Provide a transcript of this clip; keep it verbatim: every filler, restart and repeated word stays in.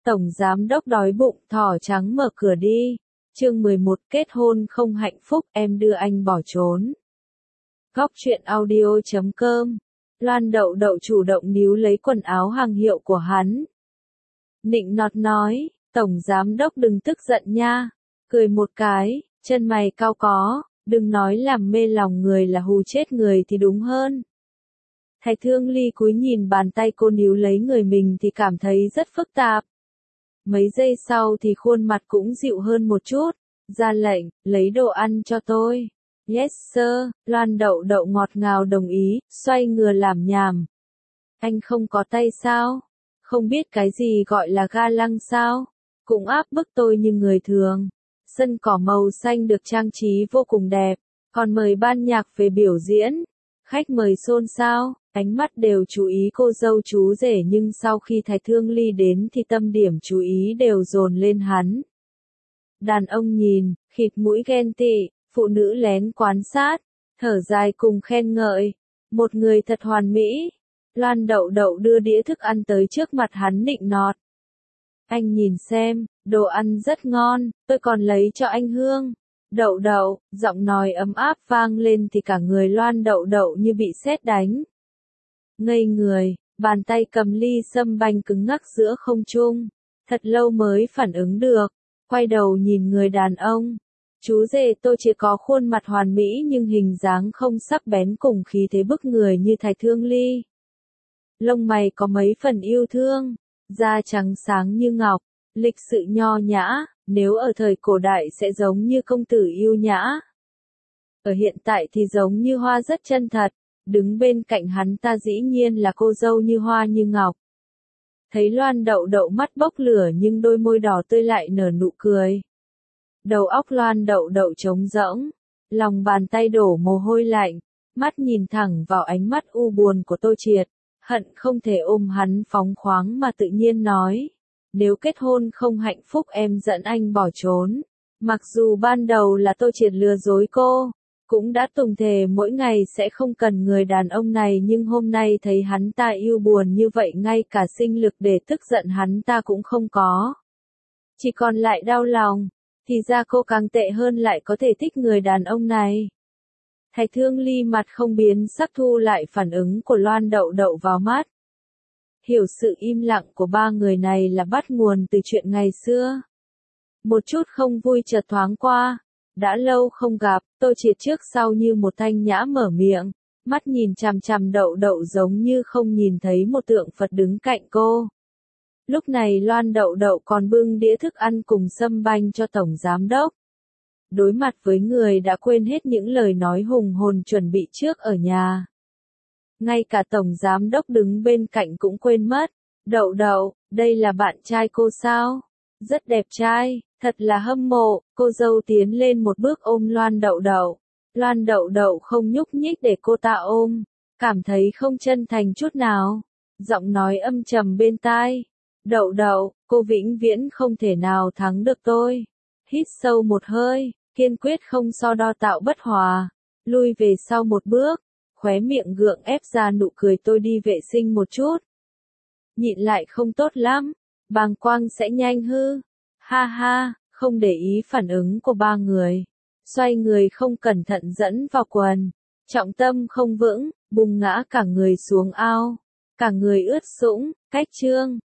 Tổng giám đốc đói bụng, thỏ trắng mở cửa đi. Chương mười một, kết hôn không hạnh phúc, em đưa anh bỏ trốn. Góc truyện audio chấm com. Loan Đậu Đậu chủ động níu lấy quần áo hàng hiệu của hắn. Nịnh nọt nói, tổng giám đốc đừng tức giận nha. Cười một cái, chân mày cau có, đừng nói làm mê lòng người là hù chết người thì đúng hơn. Thái Thương Ly cúi nhìn bàn tay cô níu lấy người mình thì cảm thấy rất phức tạp. Mấy giây sau thì khuôn mặt cũng dịu hơn một chút, ra lệnh, lấy đồ ăn cho tôi. Yes sir, Loan Đậu Đậu ngọt ngào đồng ý, xoay ngừa làm nhảm. Anh không có tay sao? Không biết cái gì gọi là ga lăng sao? Cũng áp bức tôi như người thường. Sân cỏ màu xanh được trang trí vô cùng đẹp, còn mời ban nhạc về biểu diễn. Khách mời xôn xao, ánh mắt đều chú ý cô dâu chú rể, nhưng sau khi Thái Thương Ly đến thì tâm điểm chú ý đều dồn lên hắn. Đàn ông nhìn, khịt mũi ghen tị, phụ nữ lén quan sát, thở dài cùng khen ngợi. Một người thật hoàn mỹ. Loan Đậu Đậu đưa đĩa thức ăn tới trước mặt hắn nịnh nọt. Anh nhìn xem, đồ ăn rất ngon, tôi còn lấy cho anh hương. Đậu Đậu, giọng nói ấm áp vang lên thì cả người Loan Đậu Đậu như bị sét đánh. Ngây người, bàn tay cầm ly sâm banh cứng ngắc giữa không trung. Thật lâu mới phản ứng được, quay đầu nhìn người đàn ông. Chú rể tôi chỉ có khuôn mặt hoàn mỹ nhưng hình dáng không sắc bén cùng khí thế bức người như Thái Thương Ly. Lông mày có mấy phần yêu thương, da trắng sáng như ngọc, lịch sự nho nhã, nếu ở thời cổ đại sẽ giống như công tử yêu nhã. Ở hiện tại thì giống như hoa rất chân thật, đứng bên cạnh hắn ta dĩ nhiên là cô dâu như hoa như ngọc. Thấy Loan Đậu Đậu mắt bốc lửa nhưng đôi môi đỏ tươi lại nở nụ cười. Đầu óc Loan Đậu Đậu trống rỗng, lòng bàn tay đổ mồ hôi lạnh, mắt nhìn thẳng vào ánh mắt u buồn của Tô Triệt, hận không thể ôm hắn phóng khoáng mà tự nhiên nói. Nếu kết hôn không hạnh phúc em dẫn anh bỏ trốn. Mặc dù ban đầu là Tô Triệt lừa dối cô, cũng đã tùng thề mỗi ngày sẽ không cần người đàn ông này, nhưng hôm nay thấy hắn ta yêu buồn như vậy ngay cả sinh lực để tức giận hắn ta cũng không có. Chỉ còn lại đau lòng, thì ra cô càng tệ hơn lại có thể thích người đàn ông này. Thái Thương Ly mặt không biến sắc thu lại phản ứng của Loan Đậu Đậu vào mắt. Hiểu sự im lặng của ba người này là bắt nguồn từ chuyện ngày xưa. Một chút không vui chợt thoáng qua. Đã lâu không gặp, Tô Triệt trước sau như một thanh nhã mở miệng, mắt nhìn chằm chằm Đậu Đậu giống như không nhìn thấy một tượng Phật đứng cạnh cô. Lúc này Loan Đậu Đậu còn bưng đĩa thức ăn cùng sâm banh cho tổng giám đốc. Đối mặt với người đã quên hết những lời nói hùng hồn chuẩn bị trước ở nhà. Ngay cả tổng giám đốc đứng bên cạnh cũng quên mất. Đậu Đậu, đây là bạn trai cô sao? Rất đẹp trai, thật là hâm mộ. Cô dâu tiến lên một bước ôm Loan Đậu Đậu. Loan Đậu Đậu không nhúc nhích để cô ta ôm, cảm thấy không chân thành chút nào. Giọng nói âm trầm bên tai. Đậu Đậu, cô vĩnh viễn không thể nào thắng được tôi. Hít sâu một hơi, kiên quyết không so đo tạo bất hòa. Lui về sau một bước, khóe miệng gượng ép ra nụ cười, tôi đi vệ sinh một chút. Nhịn lại không tốt lắm, bàng quang sẽ nhanh hư. Ha ha, không để ý phản ứng của ba người. Xoay người không cẩn thận dẫn vào quần. Trọng tâm không vững, bùng ngã cả người xuống ao. Cả người ướt sũng, cách chương.